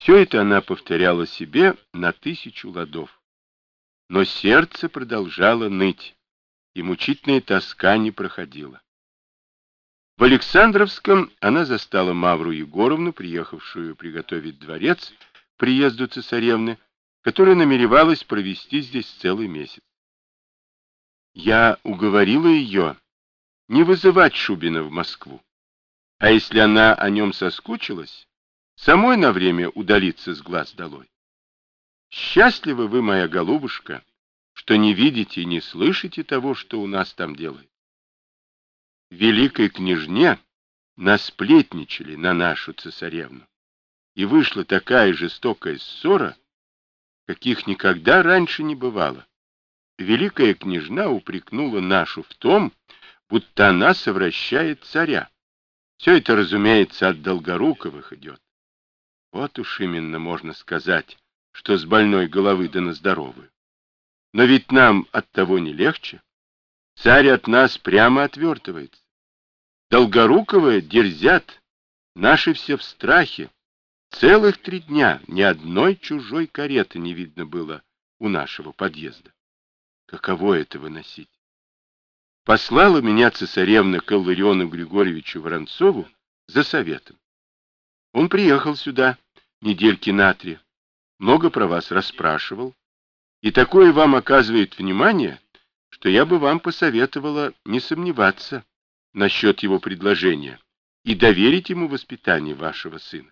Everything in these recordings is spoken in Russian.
Все это она повторяла себе на 1000 ладов. Но сердце продолжало ныть, и мучительная тоска не проходила. В Александровском она застала Мавру Егоровну, приехавшую приготовить дворец к приезду цесаревны, которая намеревалась провести здесь целый месяц. Я уговорила ее не вызывать Шубина в Москву, а если она о нем соскучилась, самой на время удалиться с глаз долой. Счастливы вы, моя голубушка, что не видите и не слышите того, что у нас там делают. Великой княжне насплетничали на нашу цесаревну, и вышла такая жестокая ссора, каких никогда раньше не бывало. Великая княжна упрекнула нашу в том, будто она совращает царя. Все это, разумеется, от Долгоруковых идет. Вот уж именно можно сказать, что с больной головы да на здоровую. Но ведь нам от того не легче. Царь от нас прямо отвертывается. Долгоруковые дерзят, наши все в страхе. Целых 3 дня ни одной чужой кареты не видно было у нашего подъезда. Каково это выносить? Послала меня цесаревна к Иллариону Григорьевичу Воронцову за советом. Он приехал сюда недельки на 3, много про вас расспрашивал, и такое вам оказывает внимание, что я бы вам посоветовала не сомневаться насчет его предложения и доверить ему воспитание вашего сына.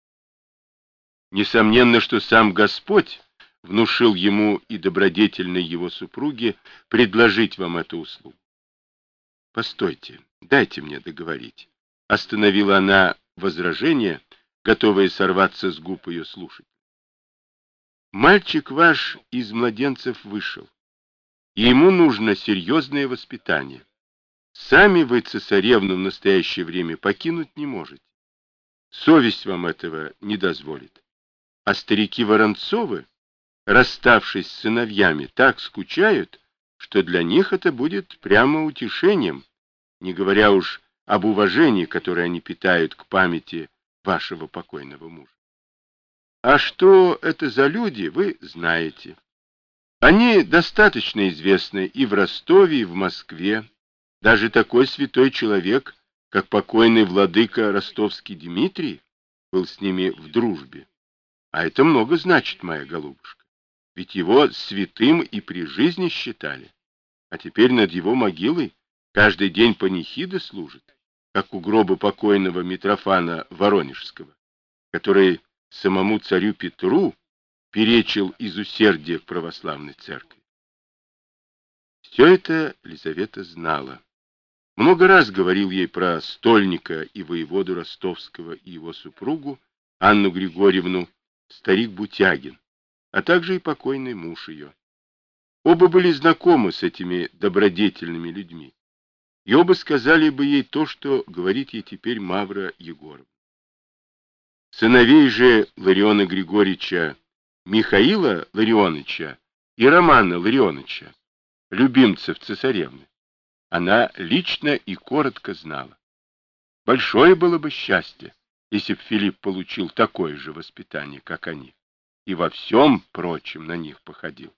Несомненно, что сам Господь внушил ему и добродетельной его супруге предложить вам эту услугу. Постойте, дайте мне договорить. Остановила она возражение, готовая сорваться с губ ее слушать. Мальчик ваш из младенцев вышел, и ему нужно серьезное воспитание. Сами вы цесаревну в настоящее время покинуть не можете. Совесть вам этого не дозволит. А старики Воронцовы, расставшись с сыновьями, так скучают, что для них это будет прямо утешением, не говоря уж об уважении, которое они питают к памяти вашего покойного мужа. А что это за люди, вы знаете. Они достаточно известны и в Ростове, и в Москве. Даже такой святой человек, как покойный владыка ростовский Дмитрий, был с ними в дружбе. А это много значит, моя голубушка. Ведь его святым и при жизни считали. А теперь над его могилой каждый день панихида служит, как у гроба покойного Митрофана Воронежского, который самому царю Петру перечил из усердия к православной церкви. Все это Лизавета знала. Много раз говорил ей про стольника и воеводу Ростовского и его супругу Анну Григорьевну старик Бутягин, а также и покойный муж ее. Оба были знакомы с этими добродетельными людьми, и оба сказали бы ей то, что говорит ей теперь Мавра Егоровна. Сыновей же Лариона Григорьевича, Михаила Ларионовича и Романа Ларионовича, любимцев цесаревны, она лично и коротко знала. Большое было бы счастье, если б Филипп получил такое же воспитание, как они, и во всем прочем на них походил.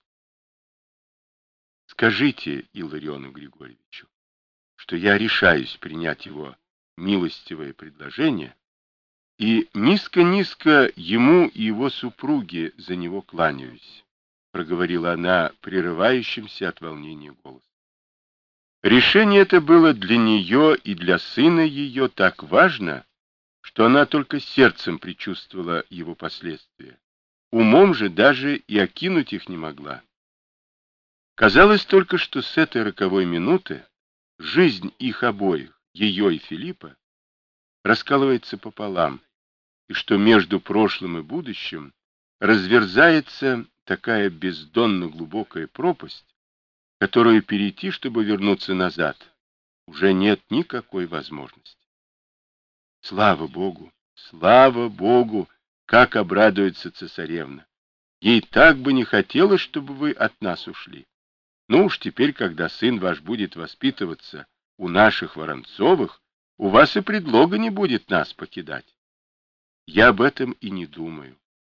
Скажите Иллариону Григорьевичу, что я решаюсь принять его милостивое предложение, и низко-низко ему и его супруге за него кланяюсь, проговорила она прерывающимся от волнения голосом. Решение это было для нее и для сына ее так важно, что она только сердцем предчувствовала его последствия, умом же даже и окинуть их не могла. Казалось только, что с этой роковой минуты жизнь их обоих, ее и Филиппа, раскалывается пополам, и что между прошлым и будущим разверзается такая бездонно глубокая пропасть, которую перейти, чтобы вернуться назад, уже нет никакой возможности. Слава Богу, как обрадуется цесаревна. Ей так бы не хотелось, чтобы вы от нас ушли. Ну уж теперь, когда сын ваш будет воспитываться у наших Воронцовых, у вас и предлога не будет нас покидать. Я об этом и не думаю.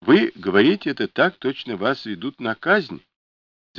Вы говорите это так, точно вас ведут на казнь.